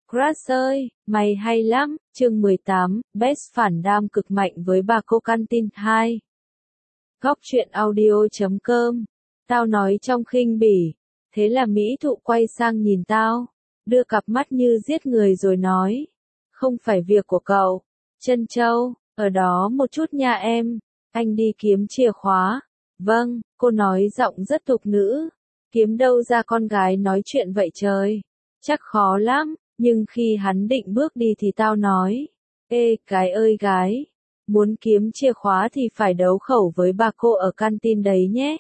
Grass ơi, mày hay lắm, chương 18, Best phản đam cực mạnh với bà cô Canteen 2. Góc truyện audio.com. Tao nói trong khinh bỉ. Thế là Mỹ Thụ quay sang nhìn tao, đưa cặp mắt như giết người rồi nói. Không phải việc của cậu. Trân Châu, ở đó một chút nha em. Anh đi kiếm chìa khóa. Vâng, cô nói giọng rất tục nữ. Kiếm đâu ra con gái nói chuyện vậy trời. Chắc khó lắm. Nhưng khi hắn định bước đi thì tao nói, ê, gái ơi gái, muốn kiếm chìa khóa thì phải đấu khẩu với bà cô ở canteen đấy nhé.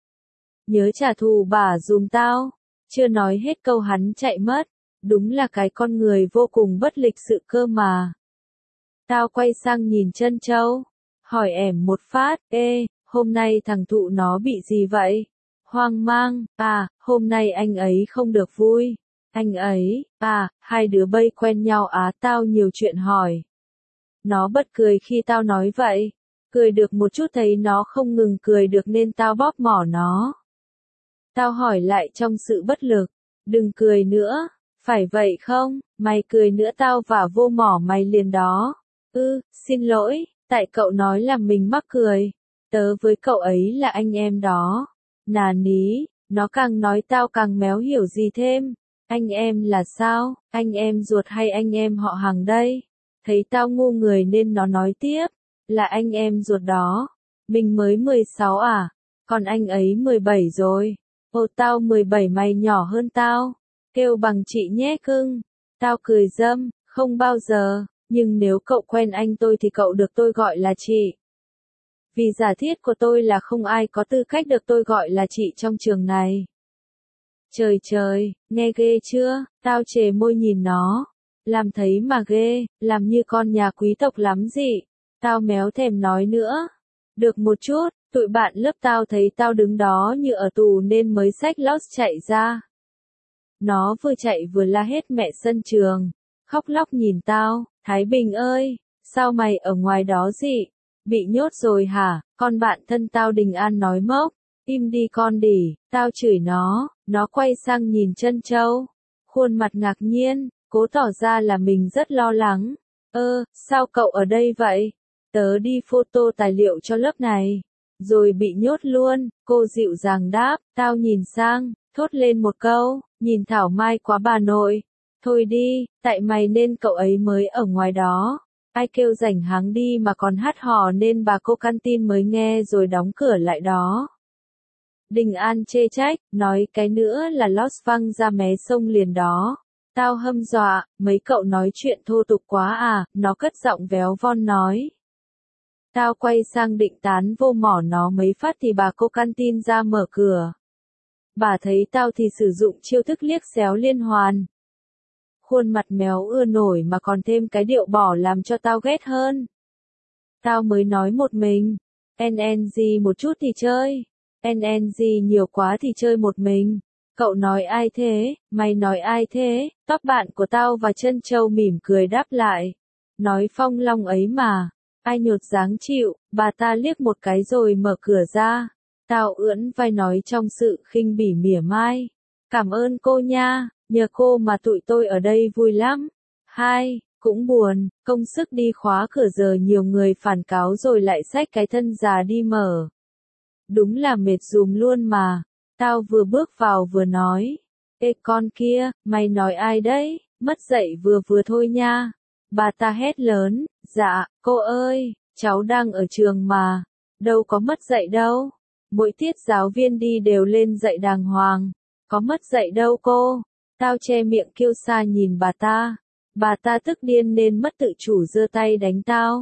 Nhớ trả thù bà dùm tao. Chưa nói hết câu hắn chạy mất, đúng là cái con người vô cùng bất lịch sự cơ mà. Tao quay sang nhìn Trân Châu, hỏi ẻm một phát, ê, hôm nay thằng Thụ nó bị gì vậy? Hoang mang, hôm nay anh ấy không được vui. Anh ấy, hai đứa bay quen nhau tao nhiều chuyện hỏi. Nó bật cười khi tao nói vậy. Cười được một chút thấy nó không ngừng cười được nên tao bóp mỏ nó. Tao hỏi lại trong sự bất lực. Đừng cười nữa, phải vậy không? Mày cười nữa tao vả vô mỏ mày liền đó. Xin lỗi, tại cậu nói là mình mắc cười. Tớ với cậu ấy là anh em đó. Nà ní, nó càng nói tao càng méo hiểu gì thêm. Anh em là sao, anh em ruột hay anh em họ hàng đây? Thấy tao ngu người nên nó nói tiếp, là anh em ruột đó. Mình mới 16 còn anh ấy 17 rồi. Ồ tao 17 mày nhỏ hơn tao. Kêu bằng chị nhé cưng. Tao cười dâm, không bao giờ, nhưng nếu cậu quen anh tôi thì cậu được tôi gọi là chị. Vì giả thiết của tôi là không ai có tư cách được tôi gọi là chị trong trường này. Trời trời, nghe ghê chưa, tao chề môi nhìn nó. Làm thấy mà ghê, làm như con nhà quý tộc lắm gì. Tao méo thèm nói nữa. Được một chút, tụi bạn lớp tao thấy tao đứng đó như ở tù nên mới xách lót chạy ra. Nó vừa chạy vừa la hết mẹ sân trường. Khóc lóc nhìn tao, Thái Bình ơi, sao mày ở ngoài đó gì? Bị nhốt rồi hả? Con bạn thân tao Đình An nói mốc. Im đi con đỉ, tao chửi nó quay sang nhìn Trân Châu. Khuôn mặt ngạc nhiên, cố tỏ ra là mình rất lo lắng. Sao cậu ở đây vậy? Tớ đi photo tài liệu cho lớp này. Rồi bị nhốt luôn, cô dịu dàng đáp, tao nhìn sang, thốt lên một câu, nhìn thảo mai quá bà nội. Thôi đi, tại mày nên cậu ấy mới ở ngoài đó. Ai kêu rảnh háng đi mà còn hát hò nên bà cô canteen mới nghe rồi đóng cửa lại đó. Đình An chê trách, nói cái nữa là lót văng ra mé sông liền đó. Tao hâm dọa, mấy cậu nói chuyện thô tục quá nó cất giọng véo von nói. Tao quay sang định tán vô mỏ nó mấy phát thì bà cô canteen ra mở cửa. Bà thấy tao thì sử dụng chiêu thức liếc xéo liên hoàn. Khuôn mặt méo ưa nổi mà còn thêm cái điệu bỏ làm cho tao ghét hơn. Tao mới nói một mình, NNG một chút thì chơi. NNG nhiều quá thì chơi một mình. Cậu nói ai thế? Mày nói ai thế? Tóc bạn của tao và Trân Châu mỉm cười đáp lại. Nói Phong Long ấy mà. Ai nhột dáng chịu, bà ta liếc một cái rồi mở cửa ra. Tao ưỡn vai nói trong sự khinh bỉ mỉa mai. Cảm ơn cô nha, nhờ cô mà tụi tôi ở đây vui lắm. Cũng buồn, công sức đi khóa cửa giờ nhiều người phản cáo rồi lại xách cái thân già đi mở. Đúng là mệt dùm luôn mà. Tao vừa bước vào vừa nói. Ê con kia, mày nói ai đấy? Mất dạy vừa vừa thôi nha. Bà ta hét lớn. Dạ, cô ơi, cháu đang ở trường mà. Đâu có mất dạy đâu. Mỗi tiết giáo viên đi đều lên dạy đàng hoàng. Có mất dạy đâu cô. Tao che miệng kêu xa nhìn bà ta. Bà ta tức điên nên mất tự chủ giơ tay đánh tao.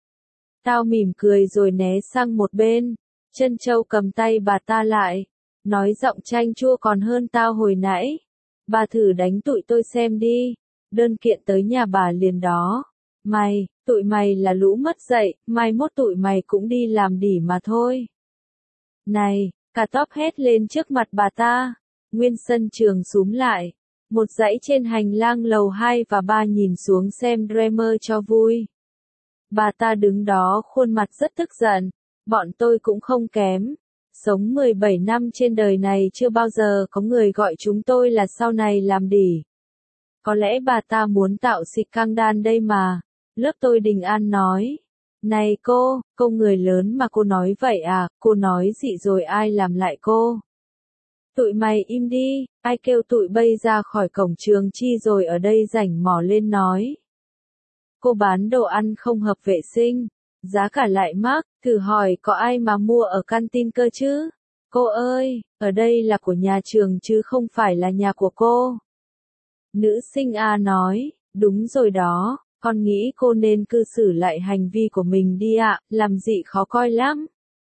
Tao mỉm cười rồi né sang một bên. Trân Châu cầm tay bà ta lại, nói giọng chanh chua còn hơn tao hồi nãy. Bà thử đánh tụi tôi xem đi, đơn kiện tới nhà bà liền đó. Tụi mày là lũ mất dạy, mai mốt tụi mày cũng đi làm đỉ mà thôi. Này, cả tóc hét lên trước mặt bà ta. Nguyên sân trường xúm lại. Một dãy trên hành lang lầu 2 và 3 nhìn xuống xem Dreamer cho vui. Bà ta đứng đó khuôn mặt rất tức giận. Bọn tôi cũng không kém. Sống 17 năm trên đời này chưa bao giờ có người gọi chúng tôi là sau này làm đỉ. Có lẽ bà ta muốn tạo scandal đây mà. Lớp tôi Đình An nói. Này cô người lớn mà cô nói vậy à, cô nói gì rồi ai làm lại cô? Tụi mày im đi, ai kêu tụi bay ra khỏi cổng trường chi rồi ở đây rảnh mò lên nói. Cô bán đồ ăn không hợp vệ sinh, giá cả lại mắc, thử hỏi có ai mà mua ở canteen cơ chứ? Cô ơi, ở đây là của nhà trường chứ không phải là nhà của cô. Nữ sinh A nói, đúng rồi đó, con nghĩ cô nên cư xử lại hành vi của mình đi ạ, làm gì khó coi lắm.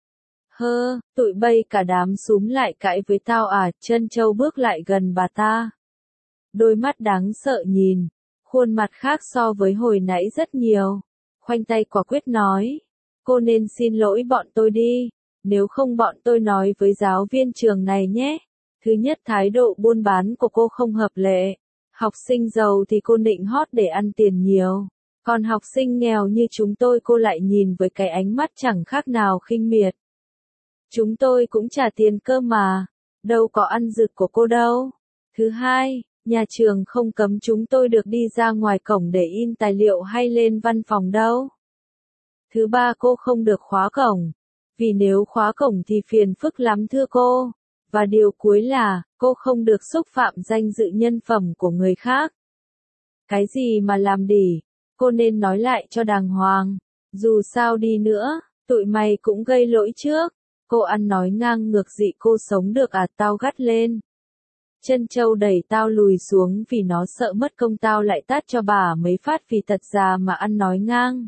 Tụi bay cả đám súm lại cãi với tao à, Trân Châu bước lại gần bà ta. Đôi mắt đáng sợ nhìn, khuôn mặt khác so với hồi nãy rất nhiều. Khoanh tay quả quyết nói, cô nên xin lỗi bọn tôi đi, nếu không bọn tôi nói với giáo viên trường này nhé. Thứ nhất thái độ buôn bán của cô không hợp lệ. Học sinh giàu thì cô nịnh hót để ăn tiền nhiều. Còn học sinh nghèo như chúng tôi cô lại nhìn với cái ánh mắt chẳng khác nào khinh miệt. Chúng tôi cũng trả tiền cơ mà, đâu có ăn rực của cô đâu. Thứ hai, nhà trường không cấm chúng tôi được đi ra ngoài cổng để in tài liệu hay lên văn phòng đâu. Thứ ba cô không được khóa cổng, vì nếu khóa cổng thì phiền phức lắm thưa cô. Và điều cuối là, cô không được xúc phạm danh dự nhân phẩm của người khác. Cái gì mà làm đỉ, cô nên nói lại cho đàng hoàng. Dù sao đi nữa, tụi mày cũng gây lỗi trước. Cô ăn nói ngang ngược dị cô sống được à, tao gắt lên. Trân Châu đẩy tao lùi xuống vì nó sợ mất công tao lại tát cho bà mấy phát vì thật ra mà ăn nói ngang.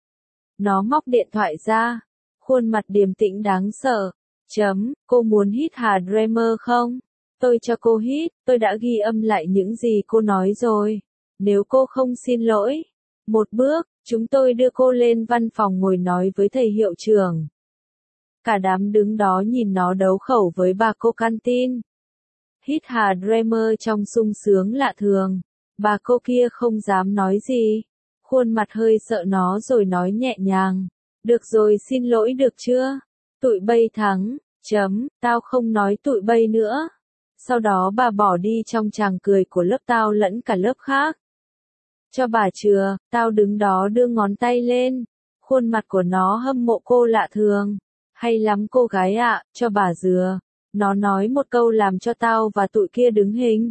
Nó móc điện thoại ra, khuôn mặt điềm tĩnh đáng sợ. Cô muốn hít Hà Dreamer không? Tôi cho cô hít, tôi đã ghi âm lại những gì cô nói rồi. Nếu cô không xin lỗi, một bước, chúng tôi đưa cô lên văn phòng ngồi nói với thầy hiệu trưởng. Cả đám đứng đó nhìn nó đấu khẩu với bà cô canteen. Hít Hà Dreamer trong sung sướng lạ thường. Bà cô kia không dám nói gì. Khuôn mặt hơi sợ nó rồi nói nhẹ nhàng. Được rồi xin lỗi được chưa? Tụi bay thắng. Tao không nói tụi bay nữa. Sau đó bà bỏ đi trong tràng cười của lớp tao lẫn cả lớp khác. Cho bà chừa, tao đứng đó đưa ngón tay lên. Khuôn mặt của nó hâm mộ cô lạ thường. Hay lắm cô gái ạ, cho bà dừa. Nó nói một câu làm cho tao và tụi kia đứng hình.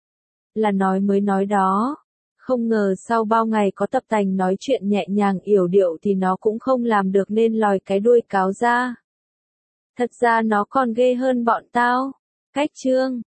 Là nói mới nói đó. Không ngờ sau bao ngày có tập tành nói chuyện nhẹ nhàng yểu điệu thì nó cũng không làm được nên lòi cái đuôi cáo ra. Thật ra nó còn ghê hơn bọn tao. Cách chương